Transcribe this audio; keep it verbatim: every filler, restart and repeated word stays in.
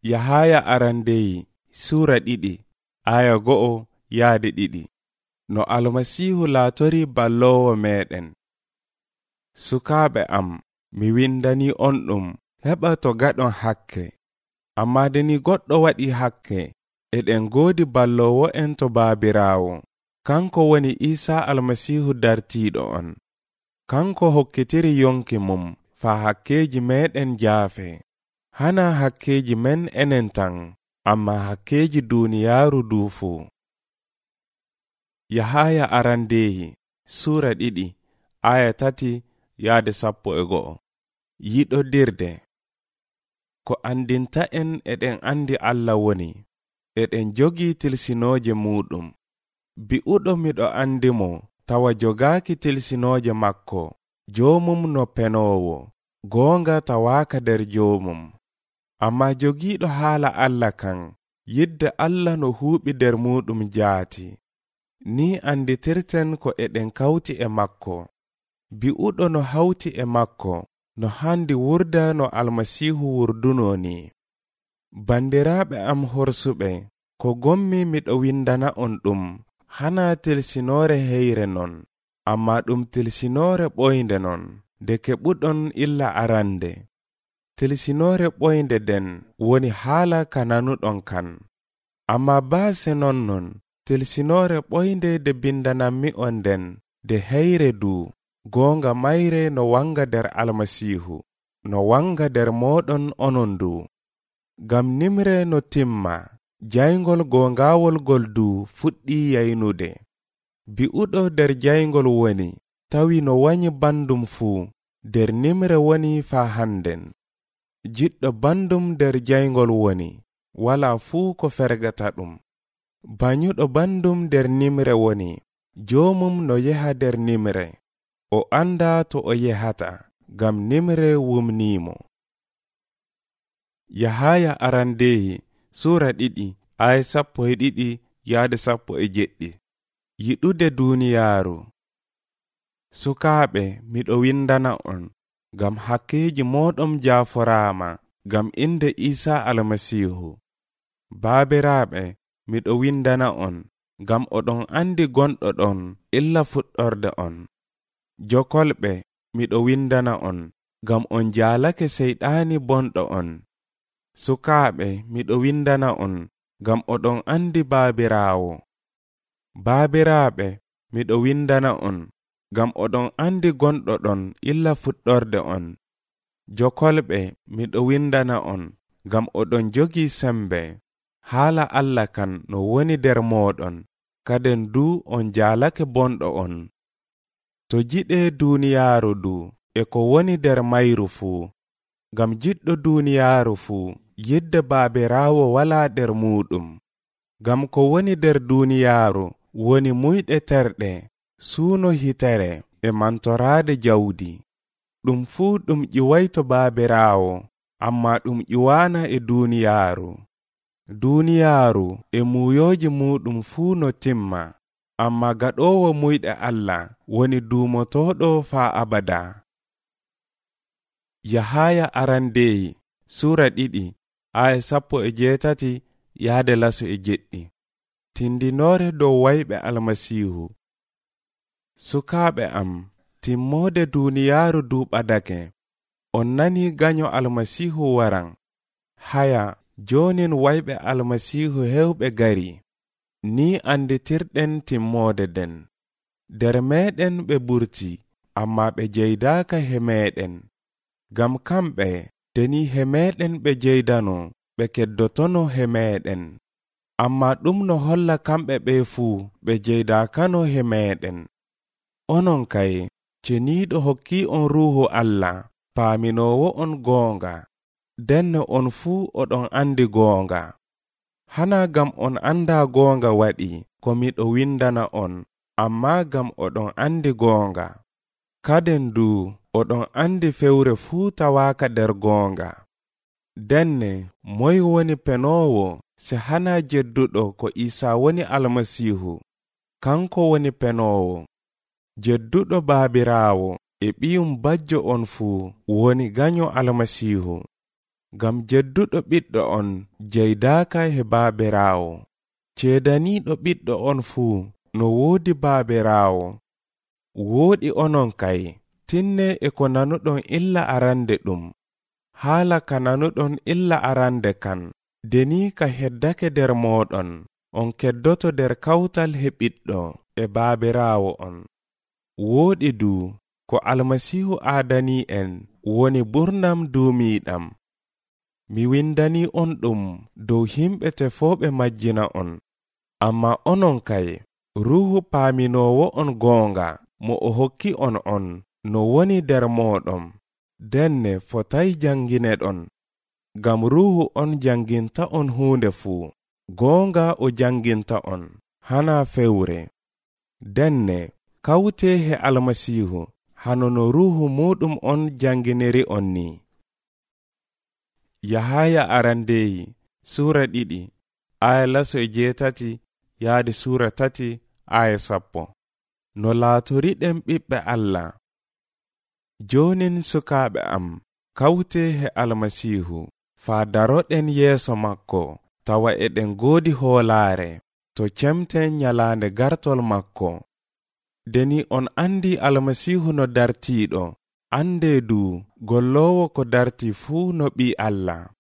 Yahaya arandeyi sura ɗiɗi aya go'o yaade ɗiɗi. No almasihu laatori ballowo meɗen. Sukaaɓe am, mi windani on ɗum heɓa to gaɗon hakke. Amma deni goɗɗo waɗi hakke, eɗen goodi ballowo en to Baabiraawo, kanko woni Isa almasihu dartiiɗo on. Kanko hokkitiri yonki mum faa hakkeji meɗen jaafe. Hana hakkeji men enen tan, amma hakkeji duniyaaru duufu. Yahaya arandeyi sura ɗiɗi aya tati yaade sappo e go'o. Yiɗodirde. Ko andinta en eɗen andi Allah woni, eɗen jogi tilsinooje muɗum. Bi'uɗo miɗo andi mo tawa jogaaki tilsinooje makko, joomum no penoowo, goonga tawaaka der joomum. Amma jogiiɗo haala Allah kan, yidde Allah no huuɓi der muɗum jaati. Ni anditirten ko eɗen kawti e makko. Bi'uɗo no hawti e makko, no handi wurda no almasihu wurduno ni. Bandiraaɓe am horsuɓe, ko gommi miɗo windana on ɗum, hana tilsinoore heyre non, amma ɗum tilsinoore ɓoynde non, de keɓuɗon illa arande. Tilsinoore ɓoynde den woni haala ka nanuɗon kan. Amma baase non non, tilsinoore ɓoynde de bindanammi on den, de heyre du, goonga mayre no wanga der almasihu, no wanga der moɗon onon du. Gam nimre no timma, jayngol goongawol gol du fuɗɗi yaynude. Bi'uɗo der jayngol woni, tawi no wanyi bandum fuu, der nimre woni faa handen. Jiɗɗo bandum der jayngol woni, wala fuu ko fergata ɗum. Banyuɗo bandum der nimre woni, joomum no yeha der nimre, o anda to o yehata, gam nimre wumnimo. Yahaya arandeyi sura ɗiɗi aya sappo e ɗiɗi yaade sappo e jeɗɗi. Yiɗude duniyaaru. Sukaaɓe, miɗo windana on, gam hakkeji moɗon jaaforaama, gam inde Isa almasihu. Baabiraaɓe, miɗo windana on, gam oɗon andi gonɗo ɗon illa fuɗɗorde on. Jokolɓe, miɗo windana on, gam on jaalake seyɗaani bonɗo on. Sukaaɓe, miɗo windana on, gam oɗon andi Baabiraawo. Baabiraaɓe, miɗo windana on, gam oɗon andi gonɗo ɗon illa fuɗɗorde on. Jokolɓe, miɗo windana on, gam oɗon jogi sembe. Haala Allah kan no woni der moɗon, kaden du on jaalake bonɗo on. To jiɗe duniyaaru du e ko woni der mayru fuu, gam jiɗɗo duniyaaru fuu yidde Baabiraawo wala der muɗum. Gam ko woni der duniyaaru woni muyɗe terɗe, suuno hitere e mantoraade jawdi. Ɗum fuu ɗum ƴiwayto Baabiraawo, amma ɗum ƴiwana e duniyaaru. Duniyaaru e muuyooji muɗum fuu no timma, amma gaɗowo muyɗe Allah woni duumotoɗo faa abada. Yahaya arandeyi sura ɗiɗi aya sappo e jeetati yaade laso e jeɗɗi. Tindinoore dow wayɓe almasihu. Sukaaɓe am, timmoode duniyaaru duuɓadake. On nani ganyo almasihu waran. Haya, jonin wayɓe almasihu hewɓe gari. Ni anditirɗen timmoode den. Der meɗen ɓe ɓurti, amma ɓe jeydaaka he meɗen. Gam kamɓe, deni he meɗen ɓe jeydano, ɓe keddotono he meɗen. Amma ɗum no holla kamɓe ɓe fuu ɓe jeydaakano he meɗen. Onon kay, ceniiɗo hokki on ruuhu Allah, paaminoowo on goonga. Denne on fuu oɗon andi goonga. Hana gam on anda goonga waɗi ko miɗo windana on, amma gam oɗon andi goonga. Kaden du oɗon andi fewre fuu tawaaka der goonga. Denne moy woni penoowo se hana jedduɗo ko Isa woni almasihu. Kanko woni penoowo. Jedduɗo Baabiraawo e ɓiyum bajjo on fuu woni ganyo almasihu. ngam jedduɗo ɓiɗɗo on jeydaaka he baaberaawo. Ceedaniiɗo ɓiɗɗo on fuu no woodi baaberaawo. Wooɗi onon kay, tinne e ko nanuɗon illa arande ɗum. Haala ka nanuɗon illa arande kan, deni ka heddake nder mooɗon, on keddoto nder kawtal he ɓiɗɗo e baaberaawo on. Wooɗi du ko Almasiihu aadani en woni ɓurnam duumiiɗam. Mi windani on ɗum dow himɓe tefooɓe majjina on. Amma onon kay, Ruuhu paaminoowo on goonga mo o hokki on on no woni nder mooɗon. Denne fotay jangineɗon, ngam Ruuhu on janginta on huunde fuu. Goonga o janginta on, hana fewre. Denne kawte he Almasiihu, hano no Ruuhu muɗum on janginiri on ni. Yahaya arandeyi sura ɗiɗi aya laso e jeetati yaade sura tati aya sappo. No laatoriɗen ɓiɓɓe Allah. Jonin sukaaɓe am, kawte he Almasiihu, faa daroɗen yeeso makko, tawa eɗen goodi hoolaare, to cemten nyalaande gartol makko. Deni on andi Almasiihu no dartiiɗo, ande du gollowo ko darti fuu no ɓi Allah.